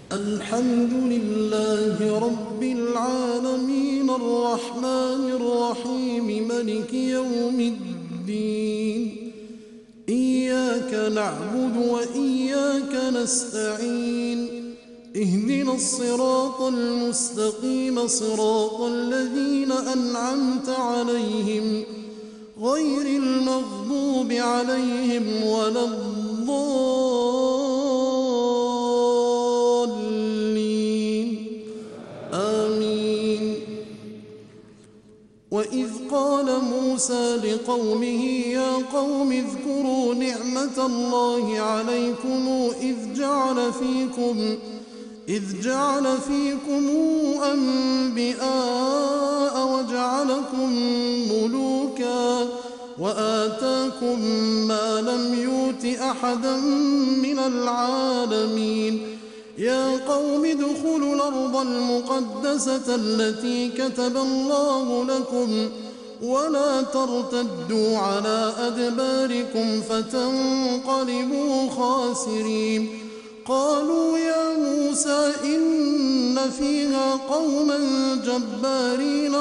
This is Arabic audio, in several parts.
الحمد لله رب العالمين الرحمن الرحيم ملك يوم الدين. إياك نعبد وإياك نستعين. اهدنا الصراط المستقيم صراط الذين أنعمت عليهم غير المغضوب عليهم ولا الضالين. آمين. وإذ قال موسى لقومه يا قوم اذكروا نعمة الله عليكم إذ جعل فيكم أنبياء وجعلكم ملوكا وآتاكم ما لم يؤت أحدا من العالمين. يا قوم ادخلوا الأرض المقدسة التي كتب الله لكم ولا ترتدوا على أدباركم فتنقلبوا خاسرين. قالوا يا موسى إن فيها قوما جبارين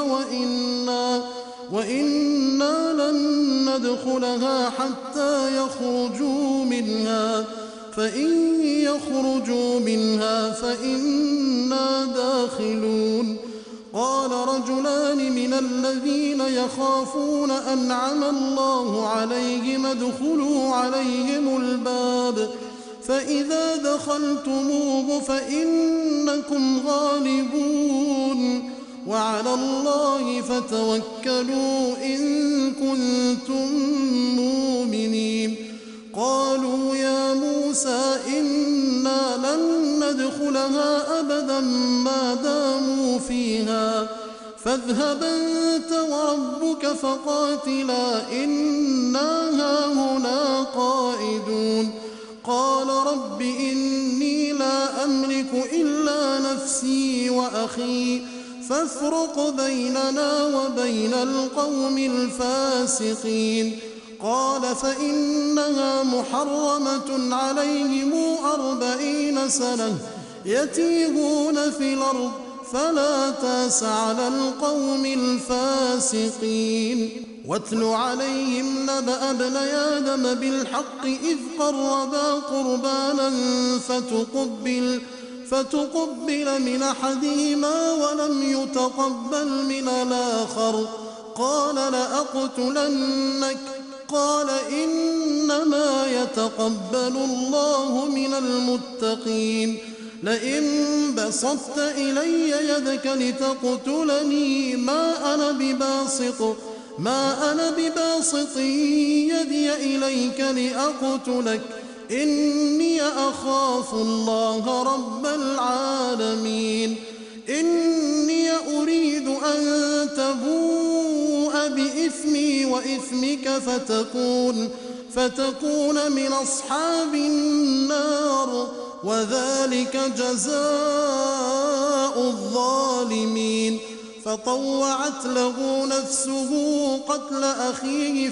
وإنا لن ندخلها حتى يخرجوا منها فإن يخرجوا منها فإنا داخلون. قال رجلان من الذين يخافون أنعم الله عليهم ادخلوا عليهم الباب فإذا دخلتموه فإنكم غالبون وعلى الله فتوكلوا إن كنتم مؤمنين. قالوا يا موسى إنا لن ندخلها أبدا ما داموا فيها فاذهب أنت وربك فقاتلا إنا هاهنا قائدون. قال رب إني لا أملك إلا نفسي وأخي فافرق بيننا وبين القوم الفاسقين. قال فإنها محرمة عليهم 40 سنة يتيهون في الأرض فلا تاس على القوم الفاسقين. واتل عليهم نبأ ابني آدم بالحق إذ قربا قربانا فتقبل من أحدهما ولم يتقبل من الآخر قال لأقتلنك قال إنما يتقبل الله من المتقين. لئن بسطت إلي يدك لتقتلني ما أنا بباسط يدي إليك لأقتلك إني أخاف الله رب العالمين. إني أريد أن تبوء بإثمي وإثمك فتكون من أصحاب النار وذلك جزاء الظالمين. فطوعت له نفسه قتل أخيه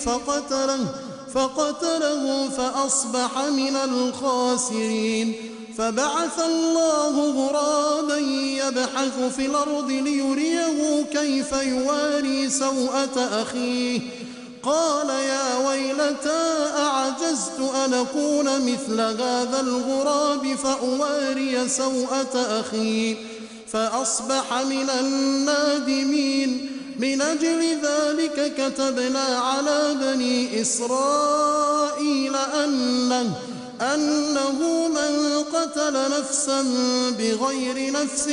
فقتله فأصبح من الخاسرين. فبعث الله غرابا يبحث في الأرض ليريه كيف يواري سوءة أخيه قال يا ويلتى أعجزت أن أكون مثل هذا الغراب فأواري سوءة أخي فأصبح من النادمين. من أجل ذلك كتبنا على بني إسرائيل أنه من قتل نفسا بغير نفس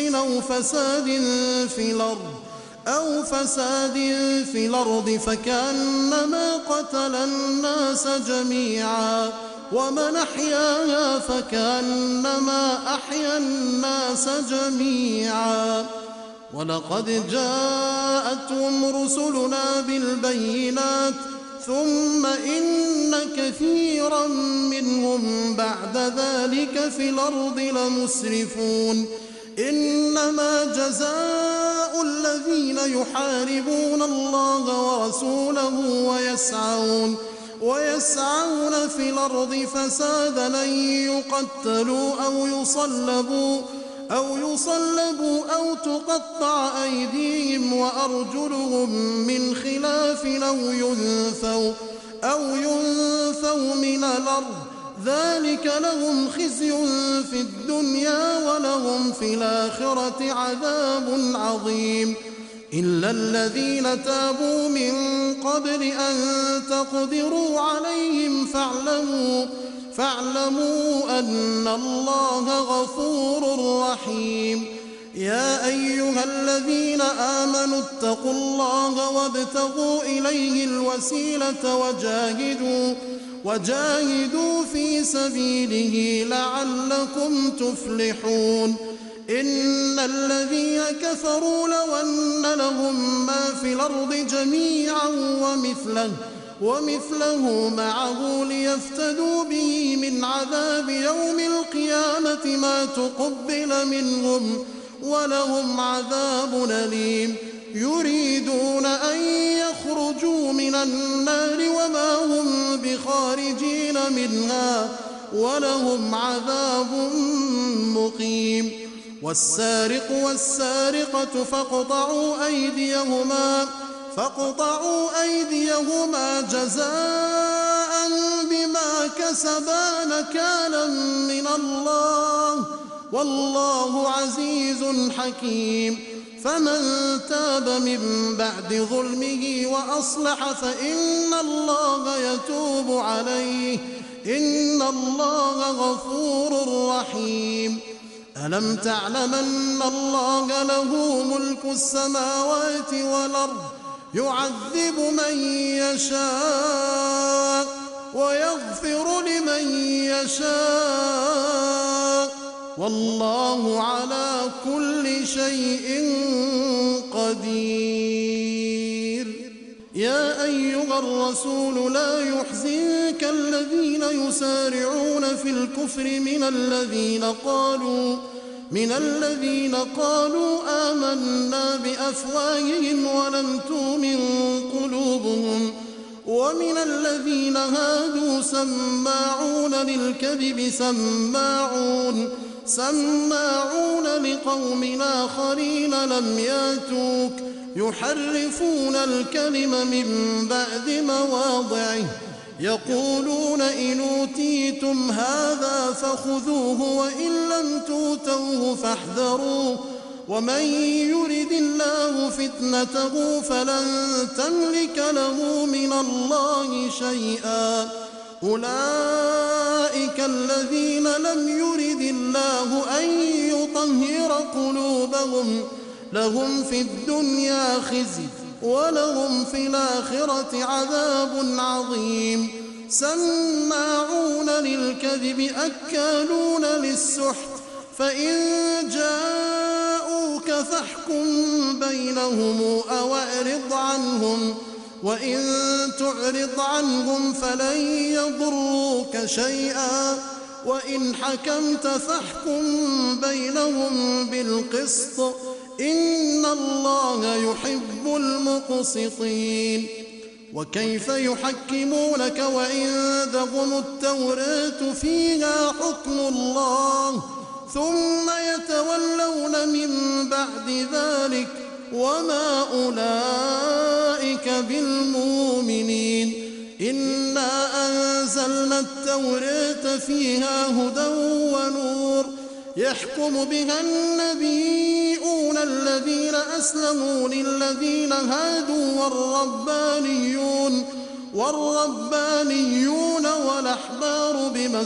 أو فساد في الأرض فكأنما قتل الناس جميعا ومن أحياها فكأنما أحيا الناس جميعا. ولقد جاءتهم رسلنا بالبينات ثم إن كثيرا منهم بعد ذلك في الأرض لمسرفون. إنما جزاء الذين يحاربون الله ورسوله ويسعون في الأرض فسادا أن يقتلوا أو يصلبوا أو تقطع أيديهم وأرجلهم من خلاف أو ينفوا من الأرض ذلك لهم خزي في الدنيا ولهم في الآخرة عذاب عظيم إلا الذين تابوا من قبل أن تقدروا عليهم فاعلموا أن الله غفور رحيم يا أيها الذين آمنوا اتقوا الله وابتغوا إليه الوسيلة وجاهدوا في سبيله لعلكم تفلحون إن الذين كفروا لو أن لهم ما في الأرض جميعا ومثله معه ليفتدوا به من عذاب يوم القيامة ما تقبل منهم ولهم عذاب أليم يريدون أن يخرجوا من النار وما هم بخارجين منها ولهم عذاب مقيم والسارق والسارقة فاقطعوا أيديهما جزاء بما كسبا نكالا من الله والله عزيز حكيم فمن تاب من بعد ظلمه وأصلح فإن الله يتوب عليه إن الله غفور رحيم ألم تعلم أن الله له ملك السماوات والأرض يعذب من يشاء ويغفر لمن يشاء والله على كل شيء قدير يا أيها الرسول لا يحزنك الذين يسارعون في الكفر من الذين قالوا آمنا بأفواههم ولم تؤمن قلوبهم ومن الذين هادوا سماعون للكذب سماعون لقوم آخرين لم ياتوك يحرفون الكلم من بعد مواضعه يقولون إن أوتيتم هذا فخذوه وإن لم تؤتوه فاحذروا ومن يرد الله فتنته فلن تملك له من الله شيئا أولئك الذين لم يرد الله أن يطهر قلوبهم لهم في الدنيا خزي ولهم في الآخرة عذاب عظيم سماعون للكذب أكالون للسحت فإن جاءوك فاحكم بينهم أو أعرض عنهم وإن تعرض عنهم فلن يضروك شيئا وإن حكمت فاحكم بينهم بالقسط إن الله يحب المقسطين وكيف يحكمونك وعندهم التوراة فيها حكم الله ثم يتولون من بعد ذلك وما أولئك بالمؤمنين إنا أنزلنا التوراة فيها هدى ونور يحكم بها النبيون الذين أسلموا للذين هادوا والربانيون والأحبار بما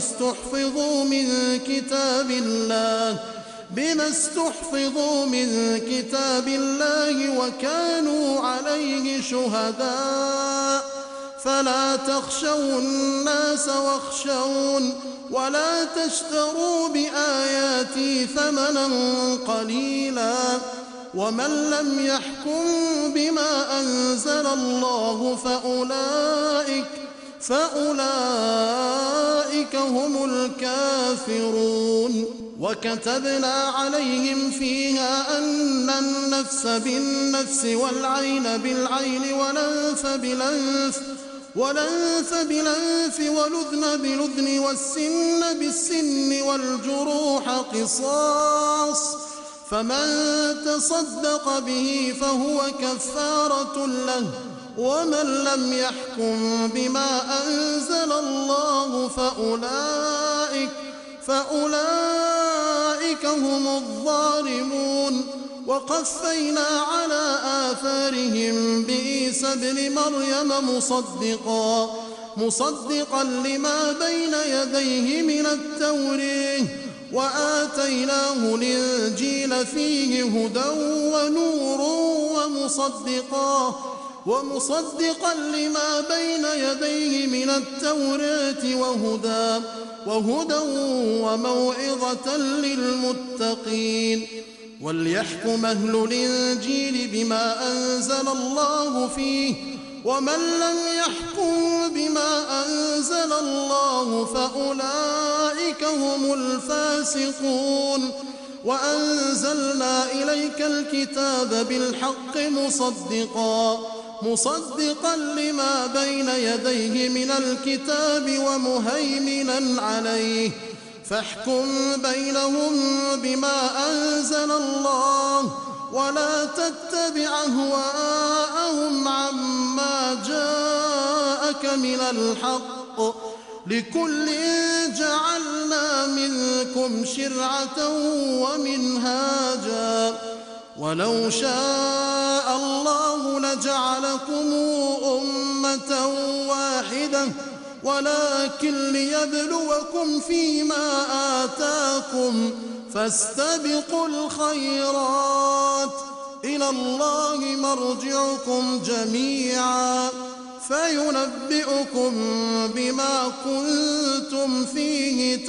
استحفظوا من كتاب الله وكانوا عليه شهداء فلا تخشوا الناس واخشون ولا تشتروا بآياتي ثمنا قليلا ومن لم يحكم بما أنزل الله فأولئك هم الكافرون وكتبنا عليهم فيها أن النفس بالنفس والعين بالعين والأنف بالأنف والأذن بالأذن والسن بالسن والجروح قصاص، فمن تصدق به فهو كفارة له. ومن لم يحكم بما أنزل الله فأولئك هم الظالمون. وقفينا على آثارهم بعيسى ابن مريم مصدقا لما بين يديه من التوراة، وآتيناه الإنجيل فيه هدى ونور ومصدقا لما بين يديه من التوراة وهدى وموعظة للمتقين. وليحكم أهل الإنجيل بما أنزل الله فيه، ومن لم يحكم بما أنزل الله فأولئك هم الفاسقون. وأنزلنا إليك الكتاب بالحق مصدقا لما بين يديه من الكتاب ومهيمنا عليه، فاحكم بينهم بما أنزل الله، ولا تتبع أهواءهم عما جاءك من الحق، لكل جعلنا منكم شرعة ومنهاجا، ولو شاء الله لجعلكم أمة واحدة، ولكن ليبلوكم فيما آتاكم، فاستبقوا الخيرات، إلى الله مرجعكم جميعا فينبئكم بما كنتم فيه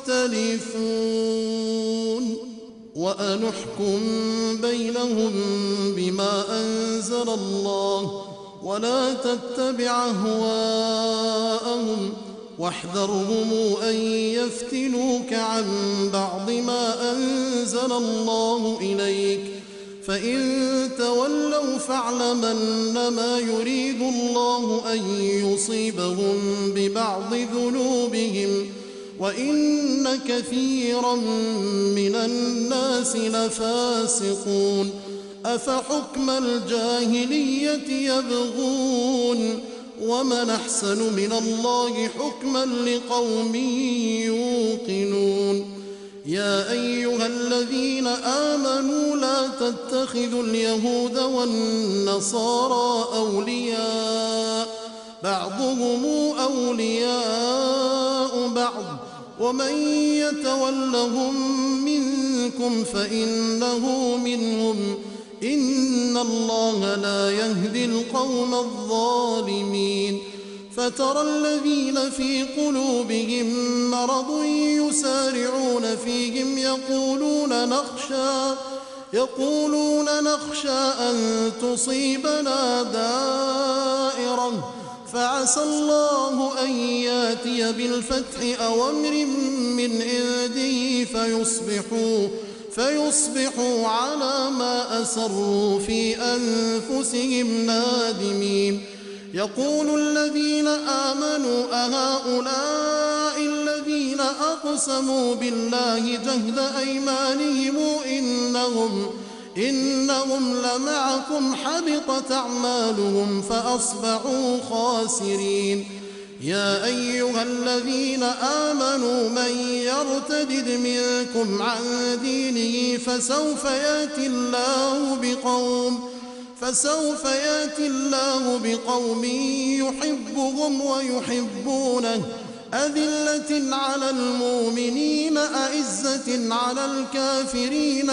تختلفون. وأنحكم بينهم بما أنزل الله، ولا تتبع أهواءهم، واحذرهم أن يفتنوك عن بعض ما أنزل الله إليك، فإن تولوا فاعلم أنما يريد الله أن يصيبهم ببعض ذنوبهم، وإن كثيرا من الناس لفاسقون. أفحكم الجاهلية يبغون، ومن أحسن من الله حكما لقوم يوقنون. يا أيها الذين آمنوا لا تتخذوا اليهود والنصارى أولياء، بعضهم أولياء بعض، ومن يتولهم منكم فإنه منهم، إن الله لا يهدي القوم الظالمين. فترى الذين في قلوبهم مرض يسارعون فيهم يقولون نخشى أن تصيبنا دائرة، فعسى الله أن ياتي بالفتح أو أمر من عنده فيصبحوا على ما أسروا في أنفسهم نادمين. يقول الذين آمنوا أهؤلاء الذين أقسموا بالله جهد أيمانهم إنهم لمعكم حبطت أعمالهم فأصبحوا خاسرين. يا أيها الذين آمنوا من يرتد منكم عن دينه فسوف يأتي الله بقوم يحبهم ويحبونه، أذلة على المؤمنين أعزة على الكافرين،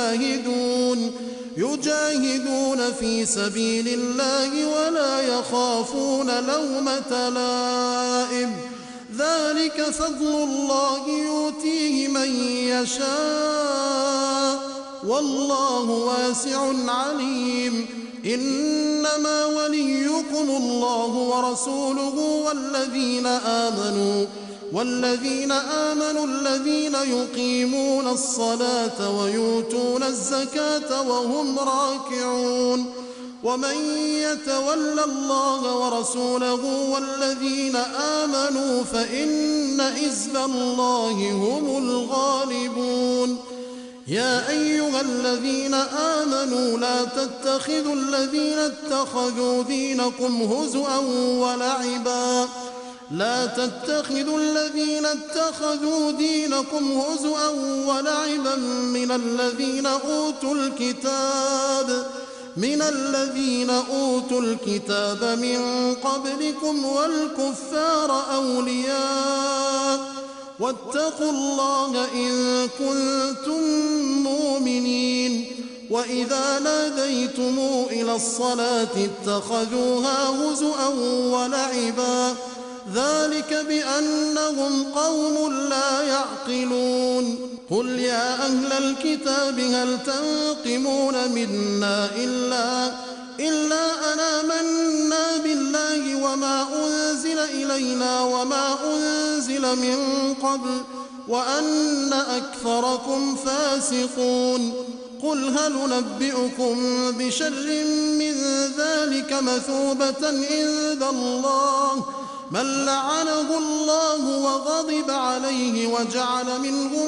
يجاهدون في سبيل الله ولا يخافون لومة لائم، ذلك فضل الله يؤتيه من يشاء، والله واسع عليم. إنما وليكم الله ورسوله والذين آمنوا الذين يقيمون الصلاة ويؤتون الزكاة وهم راكعون. ومن يتول الله ورسوله والذين آمنوا فإن حزب الله هم الغالبون. يا أيها الذين آمنوا لا تتخذوا الذين اتخذوا دينكم هزؤا ولعبا من الذين أوتوا الكتاب من قبلكم والكفار أولياء واتقوا الله إن كنتم مؤمنين. وإذا ناديتم إلى الصلاة اتخذوها هزؤا ولعبا ذلك بأنهم قوم لا يعقلون. قل يا أهل الكتاب هل تنقمون منا إلا أن آمنا بالله وما أنزل إلينا وما أنزل من قبل وأن أكثركم فاسقون. قل هل ننبئكم بشر من ذلك مثوبة عند الله من لعنه الله وغضب عليه وجعل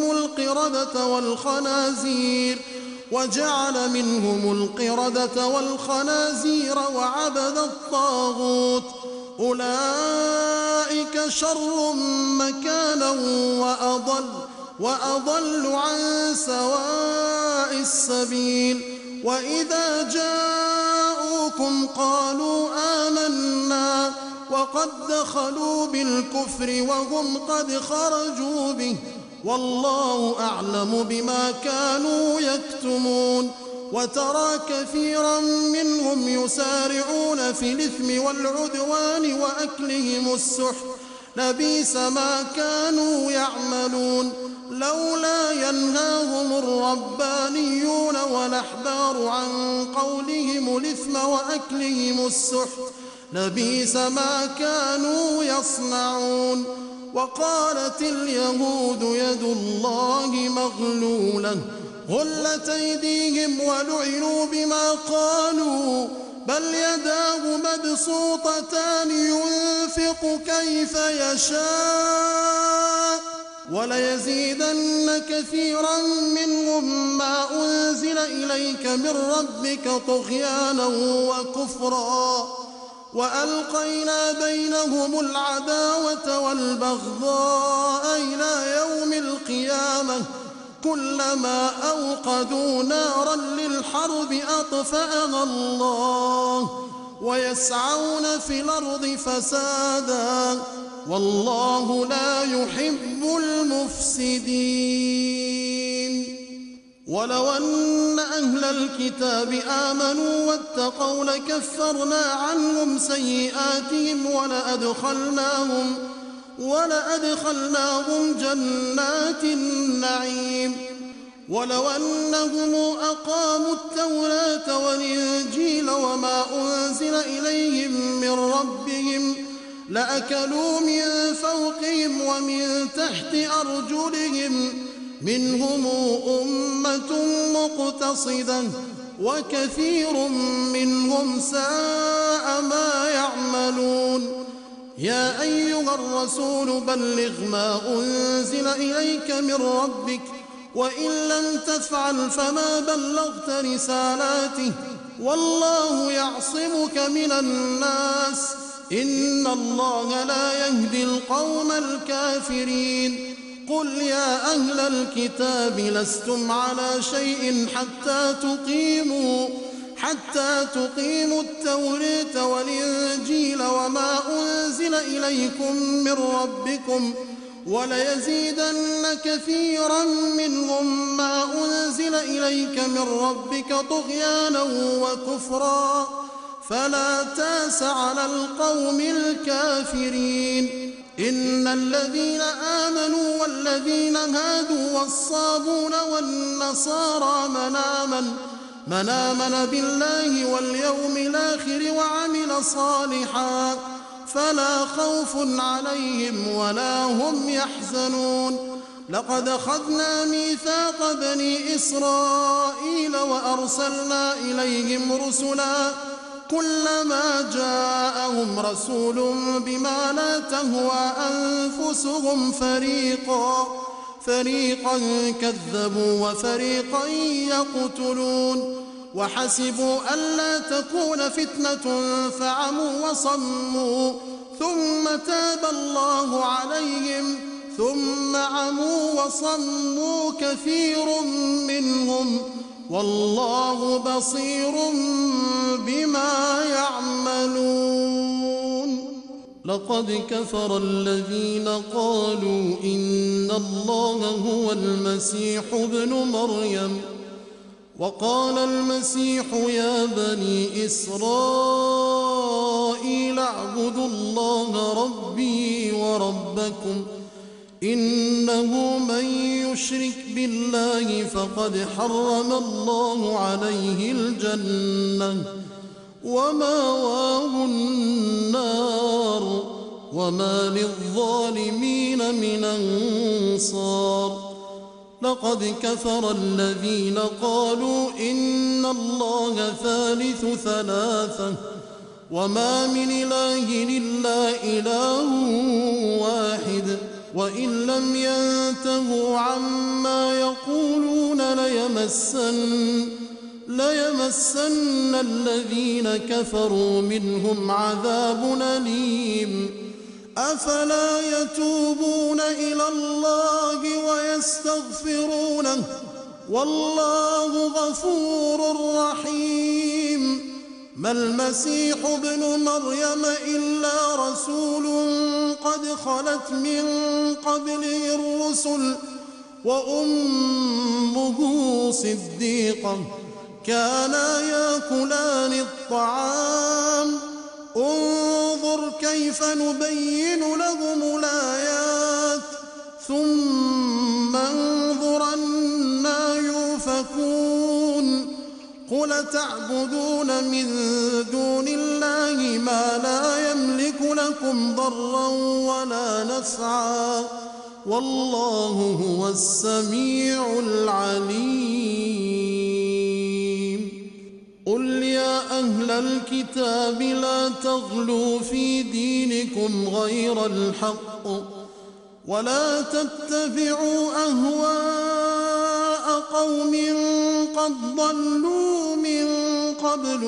منهم القردة والخنازير وعبد الطاغوت أولئك شر مكانا وأضل عن سواء السبيل. وإذا جاءوكم قالوا آمنا وقد دخلوا بالكفر وهم قد خرجوا به والله أعلم بما كانوا يكتمون. وترى كثيرا منهم يسارعون في الإثم والعدوان وأكلهم السحت لبئس ما كانوا يعملون. لولا ينهاهم الربانيون والأحبار عن قولهم الإثم وأكلهم السحت لبئس ما كانوا يصنعون. وقالت اليهود يد الله مغلولة غلت أيديهم ولعنوا بما قالوا بل يداه مبسوطتان ينفق كيف يشاء وليزيدن كثيرا منهم ما أنزل إليك من ربك طغيانا وكفرا وألقينا بينهم العداوة والبغضاء إلى يوم القيامة كلما أوقدوا نارا للحرب أطفأها الله ويسعون في الأرض فسادا والله لا يحب المفسدين. ولو أن أهل الكتاب آمنوا واتقوا لكفرنا عنهم سيئاتهم ولأدخلناهم جنات النعيم. ولو أنهم أقاموا التوراة والإنجيل وما أنزل إليهم من ربهم لأكلوا من فوقهم ومن تحت أرجلهم منهم أمة مقتصدة وكثير منهم ساء ما يعملون. يا أيها الرسول بلغ ما أنزل إليك من ربك وإن لم تفعل فما بلغت رسالاته والله يعصمك من الناس إن الله لا يهدي القوم الكافرين. قل يا أهل الكتاب لستم على شيء حتى تقيموا التوراة والإنجيل وما أنزل إليكم من ربكم وليزيدن كثيرا منهم ما أنزل إليك من ربك طغيانا وكفرا فلا تاس على القوم الكافرين. إن الذين آمنوا والذين هادوا والصابون والنصارى من آمن بالله واليوم الآخر وعمل صالحا فلا خوف عليهم ولا هم يحزنون. لقد أخذنا ميثاق بني إسرائيل وأرسلنا إليهم كلما جاءهم رسول بما لا تهوى أنفسهم فريقا كذبوا وفريقا يقتلون وحسبوا ألا تكون فتنة فعموا وصموا ثم تاب الله عليهم ثم عموا وصموا كثير منهم والله بصير بما يعملون. لقد كفر الذين قالوا إن الله هو المسيح ابن مريم وقال المسيح يا بني إسرائيل اعبدوا الله ربي وربكم إنه من يشرك بالله فقد حرم الله عليه الجنة ومأواه النار وما للظالمين من أنصار. لقد كفر الذين قالوا إن الله ثالث ثلاثة وما من إله إلا إله واحد وإن لم ينتهوا عما يقولون ليمسن الذين كفروا منهم عذاب أليم. أفلا يتوبون إلى الله ويستغفرونه والله غفور رحيم. ما المسيح ابن مريم إلا رسول قد خلت من قبله الرسل وأمه صديقة كانا يأكلان الطعام انظر كيف نبين لهم الآيات ثم انظر أنى يؤفكون. قل تعبدون من دون الله ما لا يملك لكم ضرا ولا نفعا والله هو السميع العليم. قل يا أهل الكتاب لا تغلوا في دينكم غير الحق ولا تتبعوا أهواء قوم قد ضلوا من قبل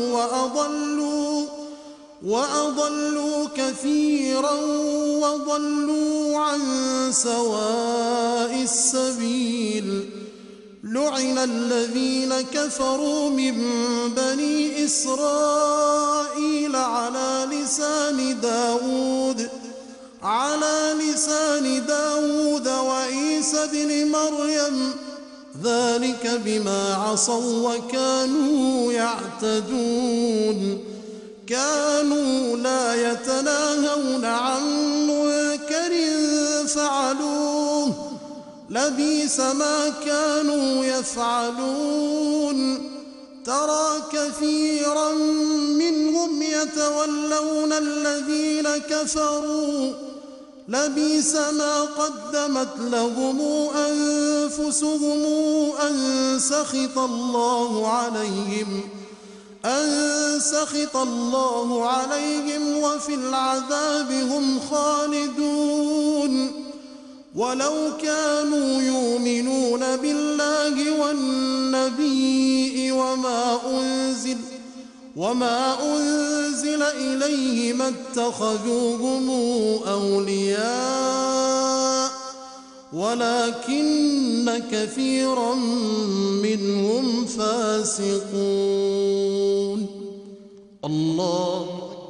وأضلوا كثيرا وضلوا عن سواء السبيل. لعن الذين كفروا من بني إسرائيل على لسان داود وعيسى بن مريم ذلك بما عصوا وكانوا يعتدون. كانوا لا يتناهون عن منكر فعلوه لبئس ما كانوا يفعلون. ترى كثيرا منهم يتولون الذين كفروا لبئس ما قدمت لهم أنفسهم أن سخط الله عليهم وفي العذاب هم خالدون. ولو كانوا يؤمنون بالله والنبي وما أنزل إليه ما اتخذوهم أولياء ولكن كثيرا منهم فاسقون. الله